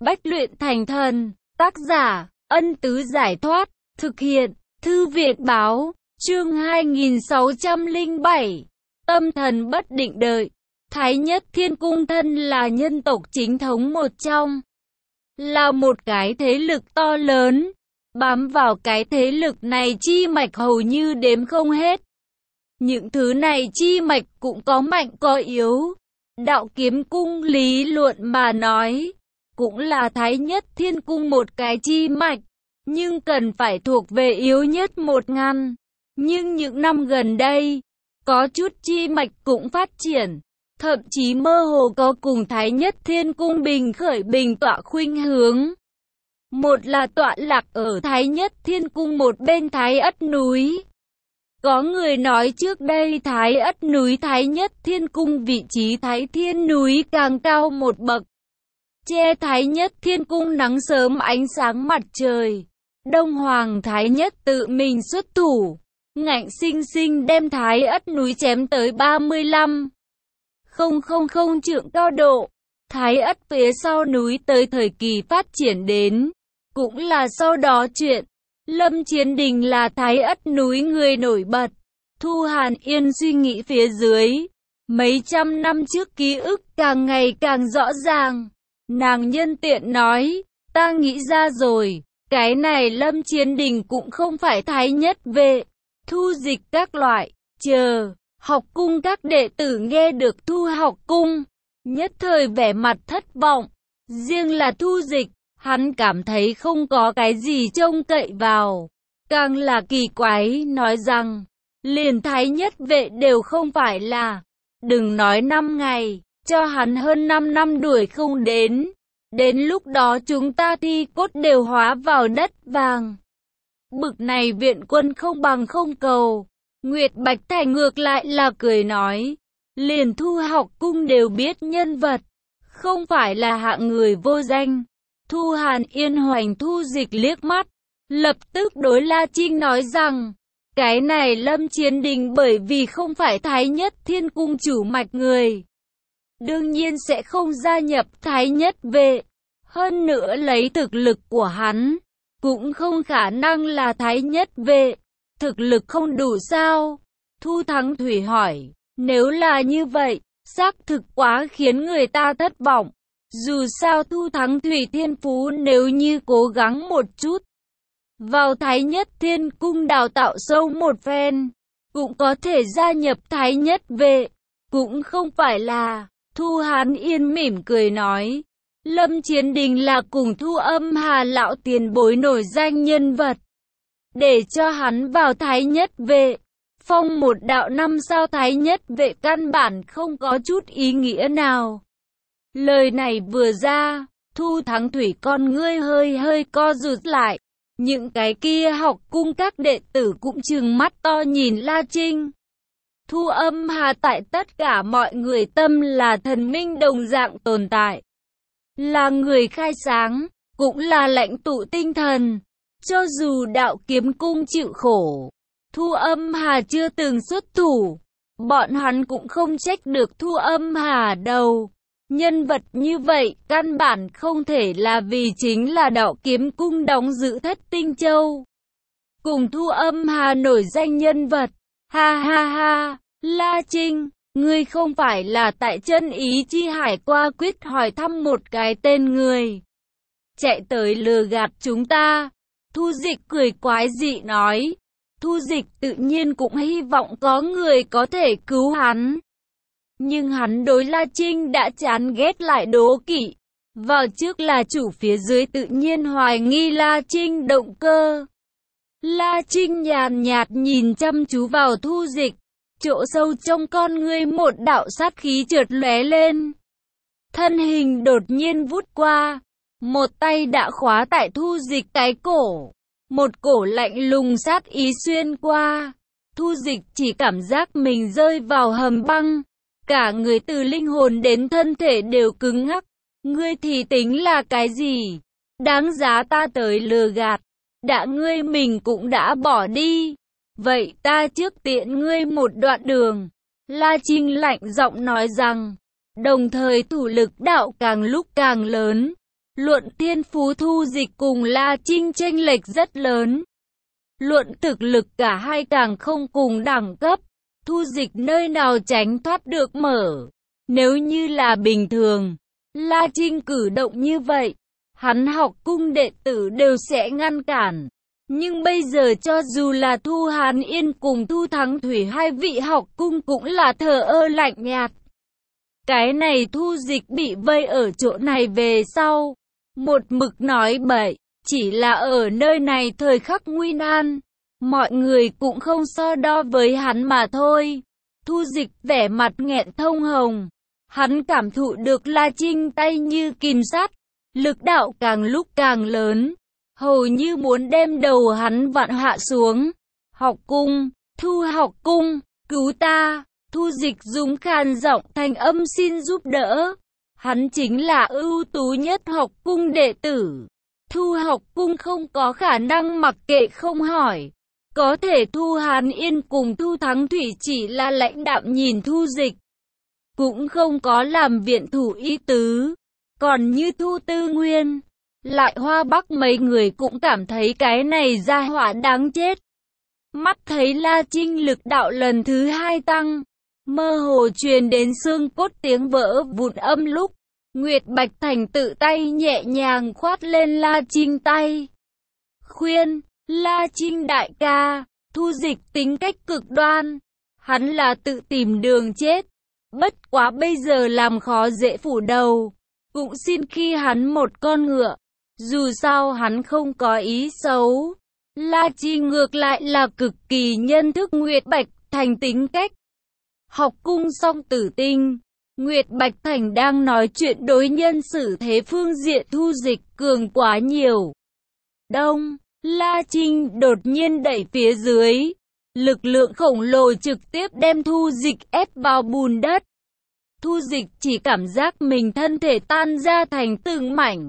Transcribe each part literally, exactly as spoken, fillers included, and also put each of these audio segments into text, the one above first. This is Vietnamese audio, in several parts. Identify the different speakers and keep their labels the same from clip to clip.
Speaker 1: Bách luyện thành thần. Tác giả, Ân Tứ Giải Thoát. Thực hiện, Thư Việt Báo. Chương hai nghìn sáu trăm lẻ bảy. Tâm thần bất định đợi. Thái Nhất Thiên Cung thân là nhân tộc chính thống một trong. Là một cái thế lực to lớn. Bám vào cái thế lực này chi mạch hầu như đếm không hết. Những thứ này chi mạch cũng có mạnh có yếu. Đạo Kiếm Cung lý luận mà nói, cũng là Thái Nhất Thiên Cung một cái chi mạch, nhưng cần phải thuộc về yếu nhất một ngăn. Nhưng những năm gần đây, có chút chi mạch cũng phát triển, thậm chí mơ hồ có cùng Thái Nhất Thiên Cung bình khởi bình tọa khuynh hướng. Một là tọa lạc ở Thái Nhất Thiên Cung một bên Thái Ất núi. Có người nói trước đây Thái Ất núi Thái Nhất Thiên Cung vị trí Thái Thiên núi càng cao một bậc. Che Thái Nhất Thiên Cung nắng sớm ánh sáng mặt trời. Đông Hoàng Thái Nhất tự mình xuất thủ, ngạnh sinh sinh đem Thái Ất núi chém tới ba mươi lăm nghìn trượng cao độ. Thái Ất phía sau núi tới thời kỳ phát triển đến, cũng là sau đó chuyện. Lâm Chiến Đình là Thái Ất núi người nổi bật. Thu Hàn Yên suy nghĩ phía dưới, mấy trăm năm trước ký ức càng ngày càng rõ ràng. Nàng nhân tiện nói, ta nghĩ ra rồi, cái này Lâm Chiến Đình cũng không phải Thái Nhất vệ. Thu Dịch các loại, chờ, học cung các đệ tử nghe được Thu học cung, nhất thời vẻ mặt thất vọng. Riêng là Thu Dịch, hắn cảm thấy không có cái gì trông cậy vào. Càng là kỳ quái nói rằng, liền Thái Nhất vệ đều không phải là. Đừng nói năm ngày, cho hắn hơn năm năm đuổi không đến. Đến lúc đó chúng ta thi cốt đều hóa vào đất vàng. Bực này viện quân không bằng không cầu. Nguyệt Bạch Thành ngược lại là cười nói, liền Thu học cung đều biết nhân vật, không phải là hạng người vô danh. Thu Hàn Yên hoành Thu Dịch liếc mắt, lập tức đối La Trinh nói rằng, cái này Lâm Chiến Đình bởi vì không phải Thái Nhất Thiên Cung chủ mạch người, đương nhiên sẽ không gia nhập Thái Nhất vệ. Hơn nữa lấy thực lực của hắn, cũng không khả năng là Thái Nhất vệ. Thực lực không đủ sao? Thu Thắng Thủy hỏi. Nếu là như vậy, xác thực quá khiến người ta thất vọng. Dù sao Thu Thắng Thủy thiên phú nếu như cố gắng một chút, vào Thái Nhất Thiên Cung đào tạo sâu một phen, cũng có thể gia nhập Thái Nhất vệ. Cũng không phải là. Thu Hán Yên mỉm cười nói, Lâm Chiến Đình là cùng Thu Âm Hà lão tiền bối nổi danh nhân vật. Để cho hắn vào Thái Nhất vệ, phong một đạo năm sao Thái Nhất vệ căn bản không có chút ý nghĩa nào. Lời này vừa ra, Thu Thắng Thủy con ngươi hơi hơi co rụt lại. Những cái kia học cung các đệ tử cũng trừng mắt to nhìn La Trinh. Thu Âm Hà tại tất cả mọi người tâm là thần minh đồng dạng tồn tại. Là người khai sáng, cũng là lãnh tụ tinh thần. Cho dù Đạo Kiếm Cung chịu khổ, Thu Âm Hà chưa từng xuất thủ, bọn hắn cũng không trách được Thu Âm Hà đâu. Nhân vật như vậy, căn bản không thể là vì chính là Đạo Kiếm Cung đóng giữ Thất Tinh Châu. Cùng Thu Âm Hà nổi danh nhân vật, ha ha ha, La Trinh, ngươi không phải là tại Chân Ý Chi Hải qua quyết hỏi thăm một cái tên người, chạy tới lừa gạt chúng ta. Thu Dịch cười quái dị nói, Thu Dịch tự nhiên cũng hy vọng có người có thể cứu hắn. Nhưng hắn đối La Trinh đã chán ghét lại đố kỵ. Vào trước là chủ phía dưới tự nhiên hoài nghi La Trinh động cơ. La Trinh nhàn nhạt nhìn chăm chú vào Thu Dịch. Chỗ sâu trong con ngươi một đạo sát khí chợt lóe lên. Thân hình đột nhiên vút qua. Một tay đã khóa tại Thu Dịch cái cổ. Một cổ lạnh lùng sát ý xuyên qua. Thu Dịch chỉ cảm giác mình rơi vào hầm băng. Cả người từ linh hồn đến thân thể đều cứng ngắc. Ngươi thì tính là cái gì? Đáng giá ta tới lừa gạt. Đã ngươi mình cũng đã bỏ đi. Vậy ta trước tiện ngươi một đoạn đường. La Trinh lạnh giọng nói rằng. Đồng thời thủ lực đạo càng lúc càng lớn. Luận thiên phú Thu Dịch cùng La Trinh chênh lệch rất lớn. Luận thực lực cả hai càng không cùng đẳng cấp. Thu Dịch nơi nào tránh thoát được mở. Nếu như là bình thường, La Trinh cử động như vậy, hắn học cung đệ tử đều sẽ ngăn cản. Nhưng bây giờ cho dù là Thu Hàn Yên cùng Thu Thắng Thủy hai vị học cung cũng là thờ ơ lạnh nhạt. Cái này Thu Dịch bị vây ở chỗ này về sau, một mực nói bậy, chỉ là ở nơi này thời khắc nguy nan, mọi người cũng không so đo với hắn mà thôi. Thu Dịch vẻ mặt nghẹn thông hồng, hắn cảm thụ được La Trinh tay như kìm sắt, lực đạo càng lúc càng lớn, hầu như muốn đem đầu hắn vặn hạ xuống. Học cung, Thu học cung, cứu ta! Thu Dịch dùng khàn giọng thành âm xin giúp đỡ. Hắn chính là ưu tú nhất học cung đệ tử. Thu học cung không có khả năng mặc kệ không hỏi. Có thể Thu Hàn Yên cùng Thu Thắng Thủy chỉ là lãnh đạm nhìn Thu Dịch, cũng không có làm viện thủ ý tứ. Còn như Thu Tư Nguyên, Lại Hoa Bắc mấy người cũng cảm thấy cái này gia hỏa đáng chết. Mắt thấy La Trinh lực đạo lần thứ hai tăng, mơ hồ truyền đến xương cốt tiếng vỡ vụn âm lúc, Nguyệt Bạch Thành tự tay nhẹ nhàng khoát lên La Trinh tay. Khuyên, La Trinh đại ca, Thu Dịch tính cách cực đoan, hắn là tự tìm đường chết. Bất quá bây giờ làm khó dễ phủ đầu, cũng xin khi hắn một con ngựa, dù sao hắn không có ý xấu. La Trinh ngược lại là cực kỳ nhân thức Nguyệt Bạch Thành tính cách. Học cung song tử tinh, Nguyệt Bạch Thành đang nói chuyện đối nhân xử thế phương diện Thu Dịch cường quá nhiều. Đông, La Trinh đột nhiên đẩy phía dưới, lực lượng khổng lồ trực tiếp đem Thu Dịch ép vào bùn đất. Thu Dịch chỉ cảm giác mình thân thể tan ra thành từng mảnh,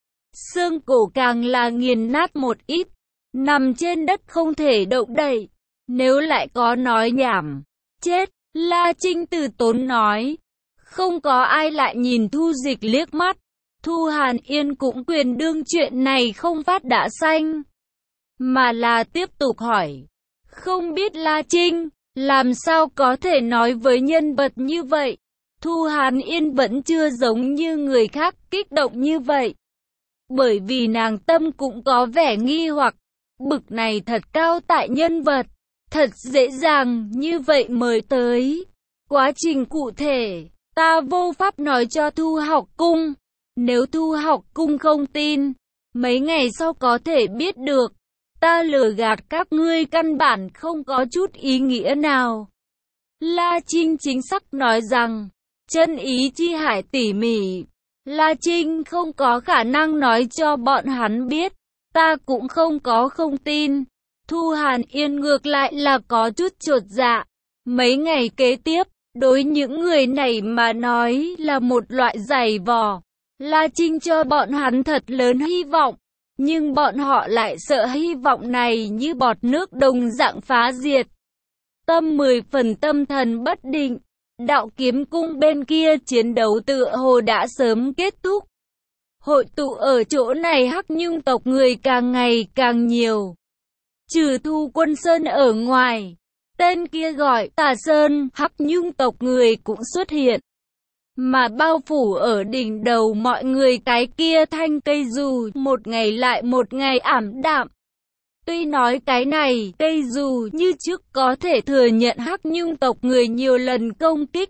Speaker 1: xương cổ càng là nghiền nát một ít, nằm trên đất không thể động đậy. Nếu lại có nói nhảm, chết, La Trinh từ tốn nói. Không có ai lại nhìn Thu Dịch liếc mắt. Thu Hàn Yên cũng quyền đương chuyện này không phát đã xanh, mà là tiếp tục hỏi. Không biết La Trinh, làm sao có thể nói với nhân vật như vậy? Thu Hàn Yên vẫn chưa giống như người khác kích động như vậy, bởi vì nàng tâm cũng có vẻ nghi hoặc. Bực này thật cao tại nhân vật, thật dễ dàng như vậy mời tới. Quá trình cụ thể, ta vô pháp nói cho Thu học cung. Nếu Thu học cung không tin, mấy ngày sau có thể biết được. Ta lừa gạt các ngươi căn bản không có chút ý nghĩa nào. La Trinh chính xác nói rằng, chân ý chi hải tỉ mỉ. La Trinh không có khả năng nói cho bọn hắn biết. Ta cũng không có không tin. Thu Hàn Yên ngược lại là có chút chột dạ. Mấy ngày kế tiếp, đối những người này mà nói là một loại giày vò. La Trinh cho bọn hắn thật lớn hy vọng, nhưng bọn họ lại sợ hy vọng này như bọt nước đồng dạng phá diệt. Tâm mười phần tâm thần bất định, Đạo Kiếm Cung bên kia chiến đấu tựa hồ đã sớm kết thúc. Hội tụ ở chỗ này Hắc Nhung tộc người càng ngày càng nhiều. Trừ Thu Quân Sơn ở ngoài, tên kia gọi Tà Sơn, Hắc Nhung tộc người cũng xuất hiện. Mà bao phủ ở đỉnh đầu mọi người cái kia thanh cây dù một ngày lại một ngày ảm đạm. Tuy nói cái này cây dù như trước có thể thừa nhận Hắc Nhung tộc người nhiều lần công kích,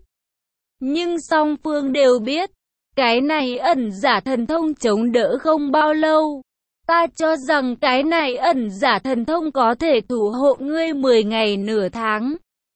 Speaker 1: nhưng song phương đều biết, cái này ẩn giả thần thông chống đỡ không bao lâu. Ta cho rằng cái này ẩn giả thần thông có thể thủ hộ ngươi mười ngày nửa tháng.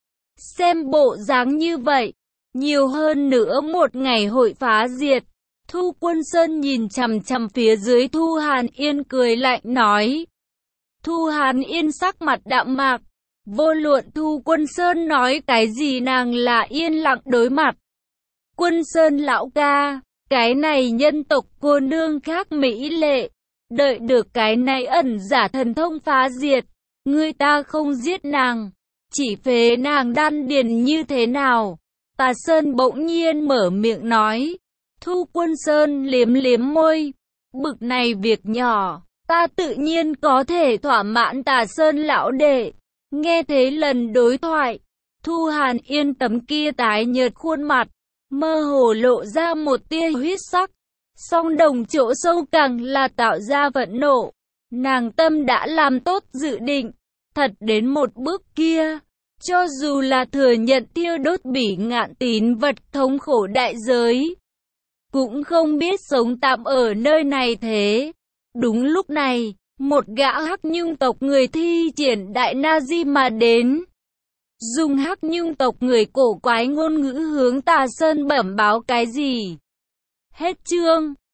Speaker 1: Xem bộ dáng như vậy, nhiều hơn nữa một ngày hội phá diệt. Thu Quân Sơn nhìn chằm chằm phía dưới Thu Hàn Yên cười lạnh nói. Thu Hàn Yên sắc mặt đạm mạc, vô luận Thu Quân Sơn nói cái gì nàng là yên lặng đối mặt. Quân Sơn lão ca, cái này nhân tộc cô nương khác mỹ lệ, đợi được cái này ẩn giả thần thông phá diệt, người ta không giết nàng, chỉ phế nàng đan điền như thế nào? Tà Sơn bỗng nhiên mở miệng nói. Thu Quân Sơn liếm liếm môi, Bực này việc nhỏ, ta tự nhiên có thể thỏa mãn Tà Sơn lão đệ. Nghe thế lần đối thoại, Thu Hàn Yên tấm kia tái nhợt khuôn mặt, mơ hồ lộ ra một tia huyết sắc. Song đồng chỗ sâu càng là tạo ra vận nộ. Nàng tâm đã làm tốt dự định, thật đến một bước kia. Cho dù là thừa nhận thiêu đốt Bỉ Ngạn tín vật thống khổ đại giới, cũng không biết sống tạm ở nơi này thế. Đúng lúc này, một gã Hắc Nhung tộc người thi triển đại na di mà đến. Dùng Hắc Nhung tộc người cổ quái ngôn ngữ hướng Tà Sơn bẩm báo cái gì. Hết chương.